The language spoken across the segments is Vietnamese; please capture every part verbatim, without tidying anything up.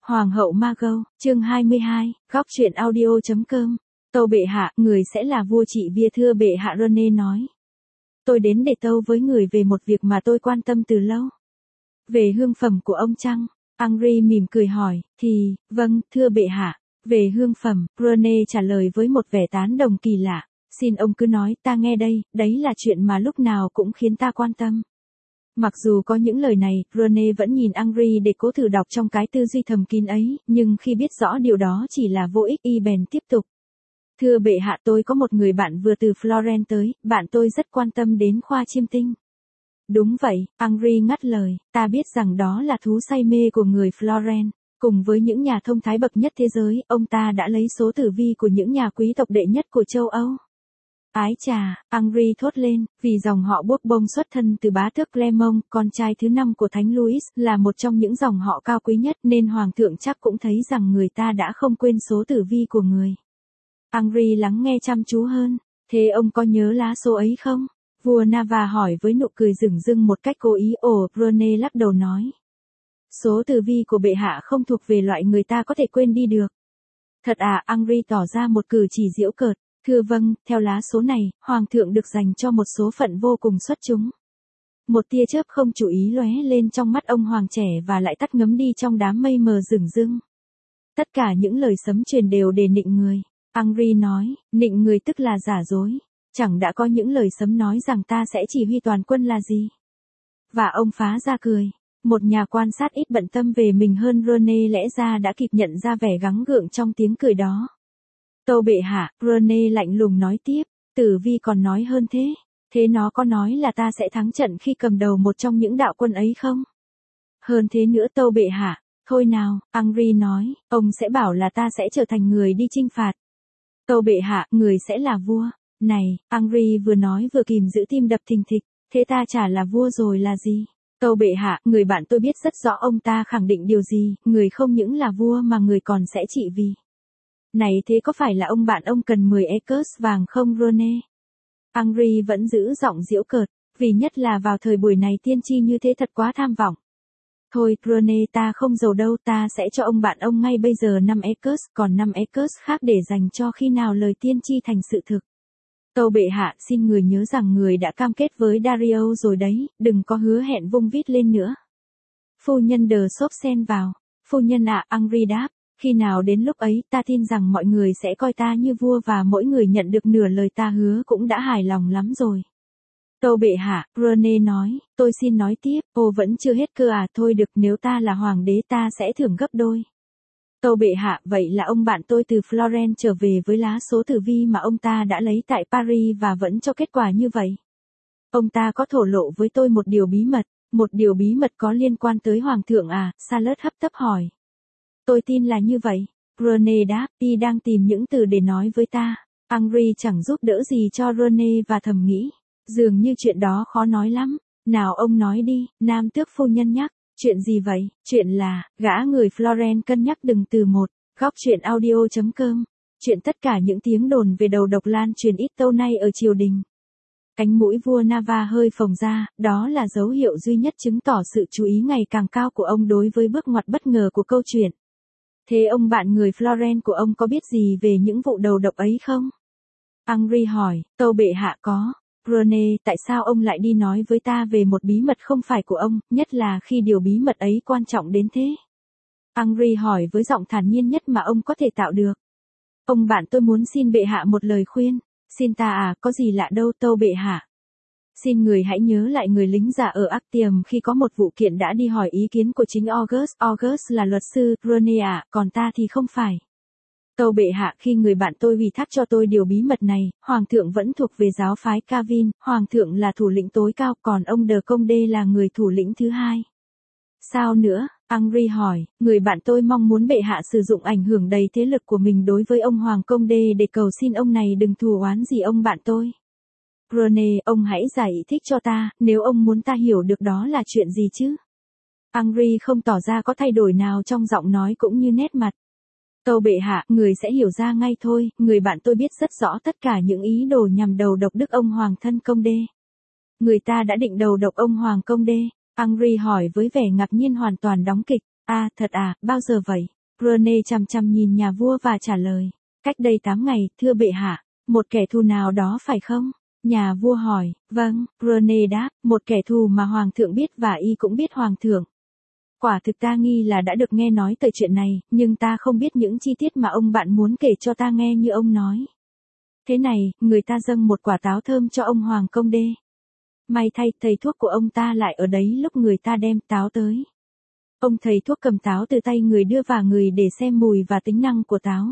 Hoàng hậu Margot, chương hai mươi hai, góc truyện audio.com. Tâu bệ hạ, người sẽ là vua trị vía thưa bệ hạ, Rene nói. Tôi đến để tâu với người về một việc mà tôi quan tâm từ lâu. Về hương phẩm của ông chăng? Henri mỉm cười hỏi, thì, vâng, thưa bệ hạ. Về hương phẩm, Rene trả lời với một vẻ tán đồng kỳ lạ. Xin ông cứ nói, ta nghe đây, đấy là chuyện mà lúc nào cũng khiến ta quan tâm. Mặc dù có những lời này, Rene vẫn nhìn Henri để cố thử đọc trong cái tư duy thầm kín ấy, nhưng khi biết rõ điều đó chỉ là vô ích, y bèn tiếp tục. Thưa bệ hạ, tôi có một người bạn vừa từ Florence tới, bạn tôi rất quan tâm đến khoa chiêm tinh. Đúng vậy, Henri ngắt lời, ta biết rằng đó là thú say mê của người Florence. Cùng với những nhà thông thái bậc nhất thế giới, ông ta đã lấy số tử vi của những nhà quý tộc đệ nhất của châu Âu. Ái chà, Henri thốt lên, vì dòng họ Bourbon xuất thân từ bá tước Clermont, con trai thứ năm của Thánh Louis, là một trong những dòng họ cao quý nhất, nên Hoàng thượng chắc cũng thấy rằng người ta đã không quên số tử vi của người. Henri lắng nghe chăm chú hơn, thế ông có nhớ lá số ấy không? Vua Navarre hỏi với nụ cười rừng rưng một cách cố ý. Ồ, Rene lắc đầu nói. Số tử vi của bệ hạ không thuộc về loại người ta có thể quên đi được. Thật à? Henri tỏ ra một cử chỉ giễu cợt. Thưa vâng, theo lá số này, Hoàng thượng được dành cho một số phận vô cùng xuất chúng. Một tia chớp không chú ý lóe lên trong mắt ông hoàng trẻ và lại tắt ngấm đi trong đám mây mờ rừng rưng. Tất cả những lời sấm truyền đều để nịnh người. Henri nói, nịnh người tức là giả dối. Chẳng đã có những lời sấm nói rằng ta sẽ chỉ huy toàn quân là gì. Và ông phá ra cười. Một nhà quan sát ít bận tâm về mình hơn Rene lẽ ra đã kịp nhận ra vẻ gắng gượng trong tiếng cười đó. Tâu bệ hạ, Rene lạnh lùng nói tiếp, tử vi còn nói hơn thế. Thế nó có nói là ta sẽ thắng trận khi cầm đầu một trong những đạo quân ấy không? Hơn thế nữa tâu bệ hạ, thôi nào, Henri nói, ông sẽ bảo là ta sẽ trở thành người đi chinh phạt. Tâu bệ hạ, người sẽ là vua. Này, Henri vừa nói vừa kìm giữ tim đập thình thịch, thế ta chả là vua rồi là gì? Tâu bệ hạ, người bạn tôi biết rất rõ ông ta khẳng định điều gì, người không những là vua mà người còn sẽ trị vì. Này thế có phải là ông bạn ông cần mười acres vàng không Rene? Henri vẫn giữ giọng giễu cợt, vì nhất là vào thời buổi này tiên tri như thế thật quá tham vọng. Thôi, Rene ta không giàu đâu, ta sẽ cho ông bạn ông ngay bây giờ năm acres, còn năm acres khác để dành cho khi nào lời tiên tri thành sự thực. Tâu bệ hạ, xin người nhớ rằng người đã cam kết với Dario rồi đấy, đừng có hứa hẹn vung vít lên nữa. Phu nhân đờ xốp xen vào. Phu nhân ạ, à, Henri đáp. Khi nào đến lúc ấy, ta tin rằng mọi người sẽ coi ta như vua và mỗi người nhận được nửa lời ta hứa cũng đã hài lòng lắm rồi. Tâu bệ hạ, Rene nói, tôi xin nói tiếp, ô vẫn chưa hết cơ à, thôi được, nếu ta là hoàng đế ta sẽ thưởng gấp đôi. Tâu bệ hạ, vậy là ông bạn tôi từ Florence trở về với lá số tử vi mà ông ta đã lấy tại Paris và vẫn cho kết quả như vậy. Ông ta có thổ lộ với tôi một điều bí mật, một điều bí mật có liên quan tới hoàng thượng à, Charlotte hấp tấp hỏi. Tôi tin là như vậy. Rene đáp, y đang tìm những từ để nói với ta. Henri chẳng giúp đỡ gì cho Rene và thầm nghĩ. Dường như chuyện đó khó nói lắm. Nào ông nói đi, nam tước phu nhân nhắc. Chuyện gì vậy? Chuyện là, gã người Florence cân nhắc đừng từ một. Góc truyện audio.com. Chuyện tất cả những tiếng đồn về đầu độc lan truyền ít lâu nay ở triều đình. Cánh mũi vua Navarre hơi phồng ra, đó là dấu hiệu duy nhất chứng tỏ sự chú ý ngày càng cao của ông đối với bước ngoặt bất ngờ của câu chuyện. Thế ông bạn người Florence của ông có biết gì về những vụ đầu độc ấy không? Henri hỏi, tâu bệ hạ có. Rene, tại sao ông lại đi nói với ta về một bí mật không phải của ông, nhất là khi điều bí mật ấy quan trọng đến thế? Henri hỏi với giọng thản nhiên nhất mà ông có thể tạo được. Ông bạn tôi muốn xin bệ hạ một lời khuyên. Xin ta à, có gì lạ đâu tâu bệ hạ. Xin người hãy nhớ lại người lính già ở Actium khi có một vụ kiện đã đi hỏi ý kiến của chính August. August là luật sư, Rene à, còn ta thì không phải. Tâu bệ hạ, khi người bạn tôi ủy thác cho tôi điều bí mật này, Hoàng thượng vẫn thuộc về giáo phái Calvin, Hoàng thượng là thủ lĩnh tối cao, còn ông de Condé là người thủ lĩnh thứ hai. Sao nữa? Henri hỏi, người bạn tôi mong muốn bệ hạ sử dụng ảnh hưởng đầy thế lực của mình đối với ông Hoàng Condé để cầu xin ông này đừng thù oán gì ông bạn tôi. Rene, ông hãy giải thích cho ta, nếu ông muốn ta hiểu được đó là chuyện gì chứ? Henri không tỏ ra có thay đổi nào trong giọng nói cũng như nét mặt. Tâu bệ hạ, người sẽ hiểu ra ngay thôi, người bạn tôi biết rất rõ tất cả những ý đồ nhằm đầu độc đức ông Hoàng thân Condé. Người ta đã định đầu độc ông Hoàng Condé. Henri hỏi với vẻ ngạc nhiên hoàn toàn đóng kịch. À, thật à, bao giờ vậy? Rene chằm chằm nhìn nhà vua và trả lời. Cách đây tám ngày, thưa bệ hạ. Một kẻ thù nào đó phải không? Nhà vua hỏi. Vâng, Rene đáp, một kẻ thù mà hoàng thượng biết và y cũng biết hoàng thượng. Quả thực ta nghi là đã được nghe nói tới chuyện này, nhưng ta không biết những chi tiết mà ông bạn muốn kể cho ta nghe như ông nói. Thế này, người ta dâng một quả táo thơm cho ông Hoàng Công Đê. May thay, thầy thuốc của ông ta lại ở đấy lúc người ta đem táo tới. Ông thầy thuốc cầm táo từ tay người đưa vào người để xem mùi và tính năng của táo.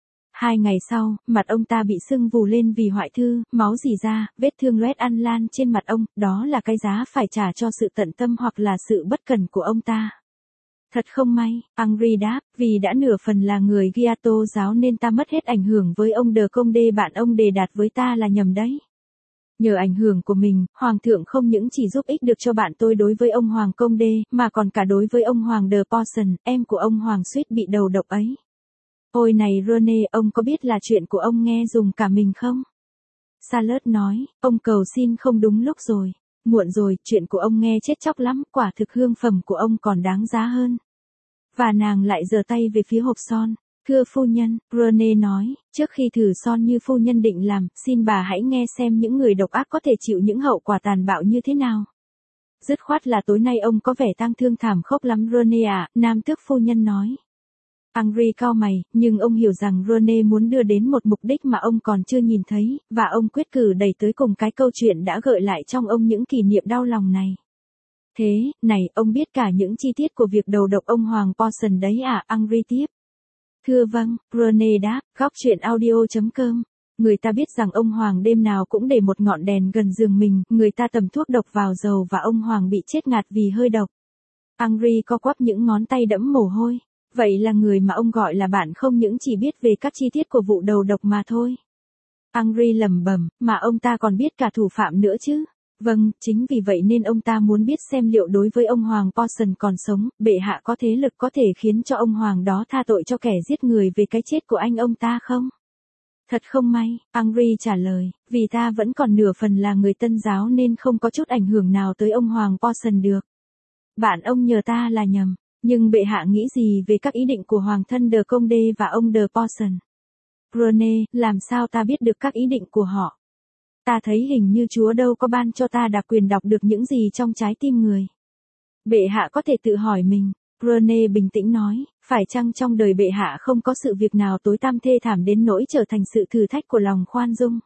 Hai ngày sau, mặt ông ta bị sưng vù lên vì hoại thư, máu rỉ ra, vết thương loét ăn lan trên mặt ông, đó là cái giá phải trả cho sự tận tâm hoặc là sự bất cẩn của ông ta. Thật không may, Henri đáp, vì đã nửa phần là người Giato giáo nên ta mất hết ảnh hưởng với ông De Condé, bạn ông đề đạt với ta là nhầm đấy. Nhờ ảnh hưởng của mình, Hoàng thượng không những chỉ giúp ích được cho bạn tôi đối với ông Hoàng Công Đê, mà còn cả đối với ông Hoàng de Porson, em của ông Hoàng suýt bị đầu độc ấy. Ôi này Rene, ông có biết là chuyện của ông nghe dùng cả mình không? Charlotte nói, ông cầu xin không đúng lúc rồi. Muộn rồi, chuyện của ông nghe chết chóc lắm, quả thực hương phẩm của ông còn đáng giá hơn. Và nàng lại giơ tay về phía hộp son. Thưa phu nhân, Rene nói, trước khi thử son như phu nhân định làm, xin bà hãy nghe xem những người độc ác có thể chịu những hậu quả tàn bạo như thế nào. Dứt khoát là tối nay ông có vẻ tang thương thảm khốc lắm Rene à, nam tước phu nhân nói. Henri cau mày, nhưng ông hiểu rằng Rene muốn đưa đến một mục đích mà ông còn chưa nhìn thấy, và ông quyết cử đẩy tới cùng cái câu chuyện đã gợi lại trong ông những kỷ niệm đau lòng này. Thế, này, ông biết cả những chi tiết của việc đầu độc ông Hoàng Porson đấy à, Henri tiếp. Thưa vâng, Rene đáp, góc chuyện audio chấm com. Người ta biết rằng ông Hoàng đêm nào cũng để một ngọn đèn gần giường mình, người ta tầm thuốc độc vào dầu và ông Hoàng bị chết ngạt vì hơi độc. Henri co quắp những ngón tay đẫm mồ hôi. Vậy là người mà ông gọi là bạn không những chỉ biết về các chi tiết của vụ đầu độc mà thôi. Henri lẩm bẩm, mà ông ta còn biết cả thủ phạm nữa chứ. Vâng, chính vì vậy nên ông ta muốn biết xem liệu đối với ông Hoàng Porson còn sống, bệ hạ có thế lực có thể khiến cho ông Hoàng đó tha tội cho kẻ giết người về cái chết của anh ông ta không? Thật không may, Henri trả lời, vì ta vẫn còn nửa phần là người Tân giáo nên không có chút ảnh hưởng nào tới ông Hoàng Porson được. Bạn ông nhờ ta là nhầm. Nhưng bệ hạ nghĩ gì về các ý định của Hoàng thân de Condé và ông de Porson? Rene, làm sao ta biết được các ý định của họ? Ta thấy hình như Chúa đâu có ban cho ta đặc quyền đọc được những gì trong trái tim người. Bệ hạ có thể tự hỏi mình. Rene bình tĩnh nói, phải chăng trong đời bệ hạ không có sự việc nào tối tăm thê thảm đến nỗi trở thành sự thử thách của lòng khoan dung?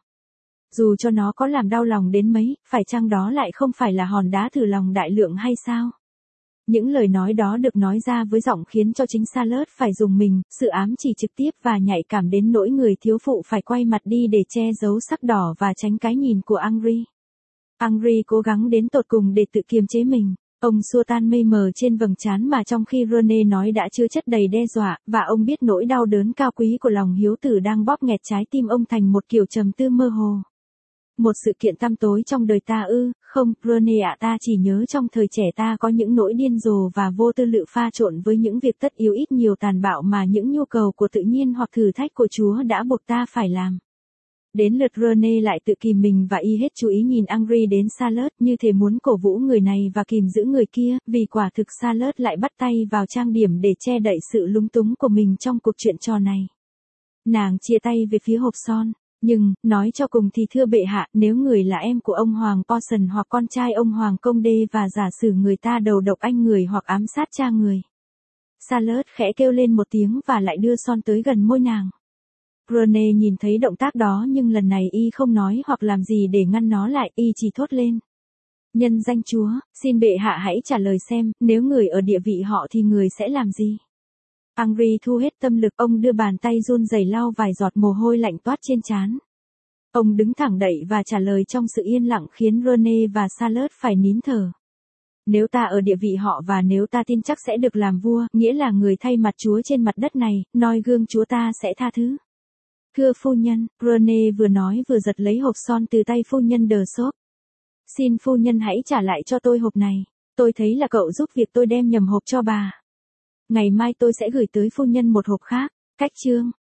Dù cho nó có làm đau lòng đến mấy, phải chăng đó lại không phải là hòn đá thử lòng đại lượng hay sao? Những lời nói đó được nói ra với giọng khiến cho chính Charlotte phải dùng mình, sự ám chỉ trực tiếp và nhạy cảm đến nỗi người thiếu phụ phải quay mặt đi để che giấu sắc đỏ và tránh cái nhìn của Henri. Henri cố gắng đến tột cùng để tự kiềm chế mình. Ông xua tan mây mờ trên vầng trán mà trong khi Rene nói đã chứa chất đầy đe dọa, và ông biết nỗi đau đớn cao quý của lòng hiếu tử đang bóp nghẹt trái tim ông thành một kiểu trầm tư mơ hồ. Một sự kiện tăm tối trong đời ta ư, không, Rene ạ, ta chỉ nhớ trong thời trẻ ta có những nỗi điên rồ và vô tư lự pha trộn với những việc tất yếu ít nhiều tàn bạo mà những nhu cầu của tự nhiên hoặc thử thách của Chúa đã buộc ta phải làm. Đến lượt Rene lại tự kìm mình và y hết chú ý nhìn Henri đến Charlotte như thể muốn cổ vũ người này và kìm giữ người kia, vì quả thực Charlotte lại bắt tay vào trang điểm để che đậy sự lúng túng của mình trong cuộc chuyện trò này. Nàng chia tay về phía hộp son. Nhưng, nói cho cùng thì thưa bệ hạ, nếu người là em của ông Hoàng Porson hoặc con trai ông Hoàng Công Đê và giả sử người ta đầu độc anh người hoặc ám sát cha người. Charlotte khẽ kêu lên một tiếng và lại đưa son tới gần môi nàng. Rene nhìn thấy động tác đó nhưng lần này y không nói hoặc làm gì để ngăn nó lại, y chỉ thốt lên. Nhân danh Chúa, xin bệ hạ hãy trả lời xem, nếu người ở địa vị họ thì người sẽ làm gì? Henri thu hết tâm lực, ông đưa bàn tay run rẩy lau vài giọt mồ hôi lạnh toát trên trán. Ông đứng thẳng đậy và trả lời trong sự yên lặng khiến Rene và Charlotte phải nín thở. Nếu ta ở địa vị họ và nếu ta tin chắc sẽ được làm vua, nghĩa là người thay mặt Chúa trên mặt đất này, noi gương Chúa ta sẽ tha thứ. Thưa phu nhân, Rene vừa nói vừa giật lấy hộp son từ tay phu nhân de Sop. Xin phu nhân hãy trả lại cho tôi hộp này. Tôi thấy là cậu giúp việc tôi đem nhầm hộp cho bà. Ngày mai tôi sẽ gửi tới phu nhân một hộp khác. Cách chương.